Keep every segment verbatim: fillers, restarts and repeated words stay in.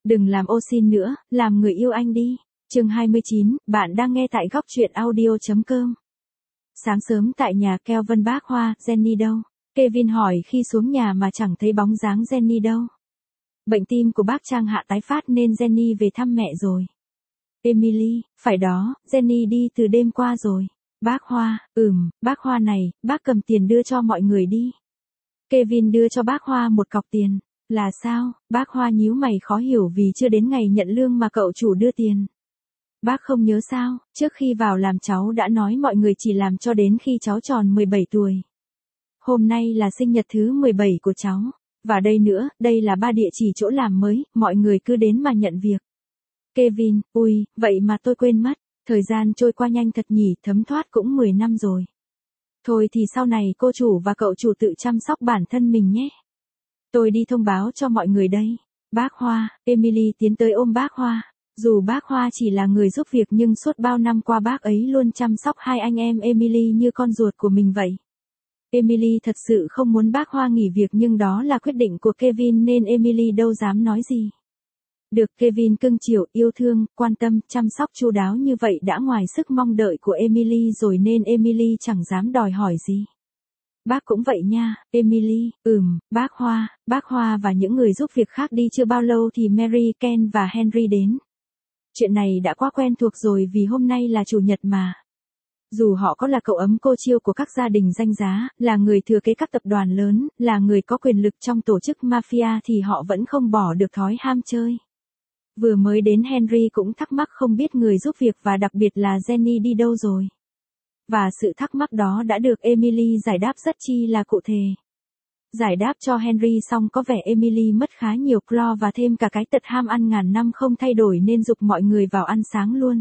Đừng làm ô xin nữa, làm người yêu anh đi. Chương hai mươi chín, bạn đang nghe tại góc truyện audio chấm com. Sáng sớm tại nhà Kelvin bác Hoa, Jenny đâu? Kevin hỏi khi xuống nhà mà chẳng thấy bóng dáng Jenny đâu. Bệnh tim của bác Trang Hạ tái phát nên Jenny về thăm mẹ rồi. Emily, phải đó, Jenny đi từ đêm qua rồi. Bác Hoa, ừm, bác Hoa này, bác cầm tiền đưa cho mọi người đi. Kevin đưa cho bác Hoa một cọc tiền. Là sao? Bác Hoa nhíu mày khó hiểu vì chưa đến ngày nhận lương mà cậu chủ đưa tiền. Bác không nhớ sao, trước khi vào làm cháu đã nói mọi người chỉ làm cho đến khi cháu tròn mười bảy tuổi. Hôm nay là sinh nhật thứ mười bảy của cháu. Và đây nữa, đây là ba địa chỉ chỗ làm mới, mọi người cứ đến mà nhận việc. Kevin, ui, vậy mà tôi quên mất. Thời gian trôi qua nhanh thật nhỉ, thấm thoát cũng mười năm rồi. Thôi thì sau này cô chủ và cậu chủ tự chăm sóc bản thân mình nhé. Tôi đi thông báo cho mọi người đây. Bác Hoa, Emily tiến tới ôm bác Hoa. Dù bác Hoa chỉ là người giúp việc nhưng suốt bao năm qua bác ấy luôn chăm sóc hai anh em Emily như con ruột của mình vậy. Emily thật sự không muốn bác Hoa nghỉ việc nhưng đó là quyết định của Kevin nên Emily đâu dám nói gì. Được Kevin cưng chiều, yêu thương, quan tâm, chăm sóc chu đáo như vậy đã ngoài sức mong đợi của Emily rồi nên Emily chẳng dám đòi hỏi gì. Bác cũng vậy nha, Emily, ừm, bác Hoa, bác Hoa và những người giúp việc khác đi chưa bao lâu thì Mary, Ken và Henry đến. Chuyện này đã quá quen thuộc rồi vì hôm nay là chủ nhật mà. Dù họ có là cậu ấm cô chiêu của các gia đình danh giá, là người thừa kế các tập đoàn lớn, là người có quyền lực trong tổ chức mafia thì họ vẫn không bỏ được thói ham chơi. Vừa mới đến Henry cũng thắc mắc không biết người giúp việc và đặc biệt là Jenny đi đâu rồi. Và sự thắc mắc đó đã được Emily giải đáp rất chi là cụ thể. Giải đáp cho Henry xong có vẻ Emily mất khá nhiều clo và thêm cả cái tật ham ăn ngàn năm không thay đổi nên giục mọi người vào ăn sáng luôn.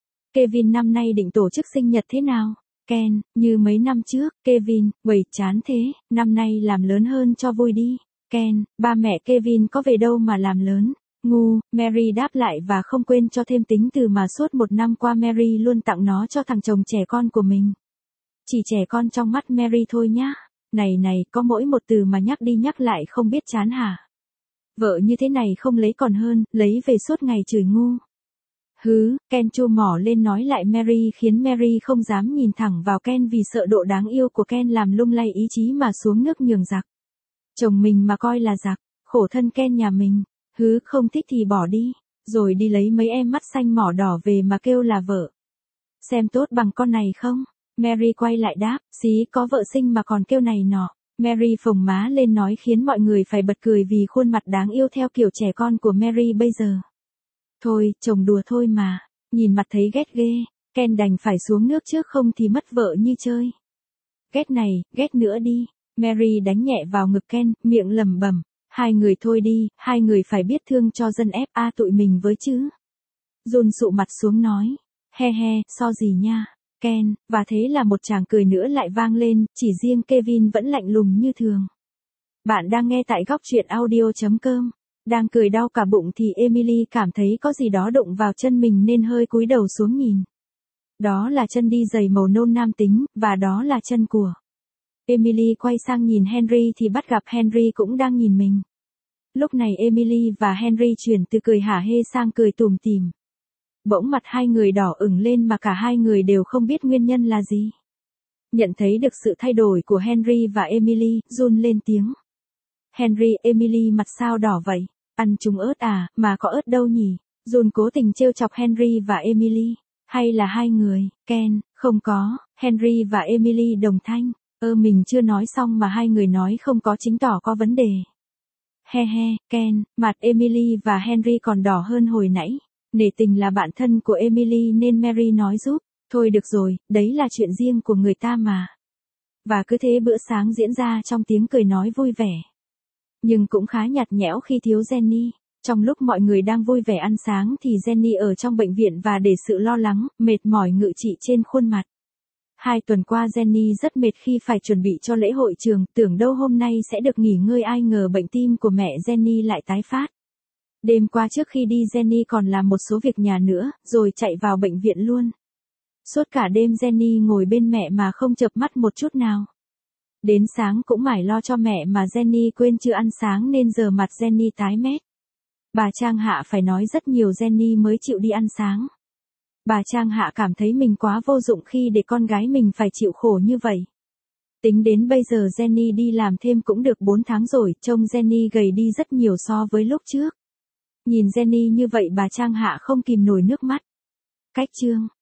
Kevin năm nay định tổ chức sinh nhật thế nào? Ken, như mấy năm trước. Kevin, uầy chán thế, năm nay làm lớn hơn cho vui đi. Ken, ba mẹ Kevin có về đâu mà làm lớn. Ngu, Mary đáp lại và không quên cho thêm tính từ mà suốt một năm qua Mary luôn tặng nó cho thằng chồng trẻ con của mình. Chỉ trẻ con trong mắt Mary thôi nhá. Này này, có mỗi một từ mà nhắc đi nhắc lại không biết chán hả? Vợ như thế này không lấy còn hơn, lấy về suốt ngày chửi ngu. Hứ, Ken chua mỏ lên nói lại Mary khiến Mary không dám nhìn thẳng vào Ken vì sợ độ đáng yêu của Ken làm lung lay ý chí mà xuống nước nhường giặc. Chồng mình mà coi là giặc, khổ thân Ken nhà mình. Hứ, không thích thì bỏ đi, rồi đi lấy mấy em mắt xanh mỏ đỏ về mà kêu là vợ. Xem tốt bằng con này không? Mary quay lại đáp, xí có vợ sinh mà còn kêu này nọ. Mary phồng má lên nói khiến mọi người phải bật cười vì khuôn mặt đáng yêu theo kiểu trẻ con của Mary bây giờ. Thôi, chồng đùa thôi mà, nhìn mặt thấy ghét ghê, Ken đành phải xuống nước trước không thì mất vợ như chơi. Ghét này, ghét nữa đi, Mary đánh nhẹ vào ngực Ken, miệng lẩm bẩm. Hai người thôi đi, hai người phải biết thương cho dân ép a tụi mình với chứ. Jun sụ mặt xuống nói, he he, so gì nha, Ken, và thế là một tràng cười nữa lại vang lên, chỉ riêng Kevin vẫn lạnh lùng như thường. Bạn đang nghe tại góc truyện audio chấm com, đang cười đau cả bụng thì Emily cảm thấy có gì đó đụng vào chân mình nên hơi cúi đầu xuống nhìn. Đó là chân đi giày màu nâu nam tính, và đó là chân của. Emily quay sang nhìn Henry thì bắt gặp Henry cũng đang nhìn mình. Lúc này Emily và Henry chuyển từ cười hả hê sang cười tủm tỉm. Bỗng mặt hai người đỏ ửng lên mà cả hai người đều không biết nguyên nhân là gì. Nhận thấy được sự thay đổi của Henry và Emily, Jun lên tiếng. Henry, Emily mặt sao đỏ vậy? Ăn trúng ớt à, mà có ớt đâu nhỉ? Jun cố tình trêu chọc Henry và Emily. Hay là hai người? Ken, không có. Henry và Emily đồng thanh. Ơ mình chưa nói xong mà hai người nói không có chính tỏ có vấn đề. He he, Ken, mặt Emily và Henry còn đỏ hơn hồi nãy. Nể tình là bạn thân của Emily nên Mary nói giúp. Thôi được rồi, đấy là chuyện riêng của người ta mà. Và cứ thế bữa sáng diễn ra trong tiếng cười nói vui vẻ. Nhưng cũng khá nhạt nhẽo khi thiếu Jenny. Trong lúc mọi người đang vui vẻ ăn sáng thì Jenny ở trong bệnh viện và để sự lo lắng, mệt mỏi ngự trị trên khuôn mặt. Hai tuần qua Jenny rất mệt khi phải chuẩn bị cho lễ hội trường, tưởng đâu hôm nay sẽ được nghỉ ngơi ai ngờ bệnh tim của mẹ Jenny lại tái phát. Đêm qua trước khi đi Jenny còn làm một số việc nhà nữa, rồi chạy vào bệnh viện luôn. Suốt cả đêm Jenny ngồi bên mẹ mà không chợp mắt một chút nào. Đến sáng cũng mải lo cho mẹ mà Jenny quên chưa ăn sáng nên giờ mặt Jenny tái mét. Bà Trang Hạ phải nói rất nhiều Jenny mới chịu đi ăn sáng. Bà Trang Hạ cảm thấy mình quá vô dụng khi để con gái mình phải chịu khổ như vậy. Tính đến bây giờ Jenny đi làm thêm cũng được bốn tháng rồi, trông Jenny gầy đi rất nhiều so với lúc trước. Nhìn Jenny như vậy bà Trang Hạ không kìm nổi nước mắt. Cách chương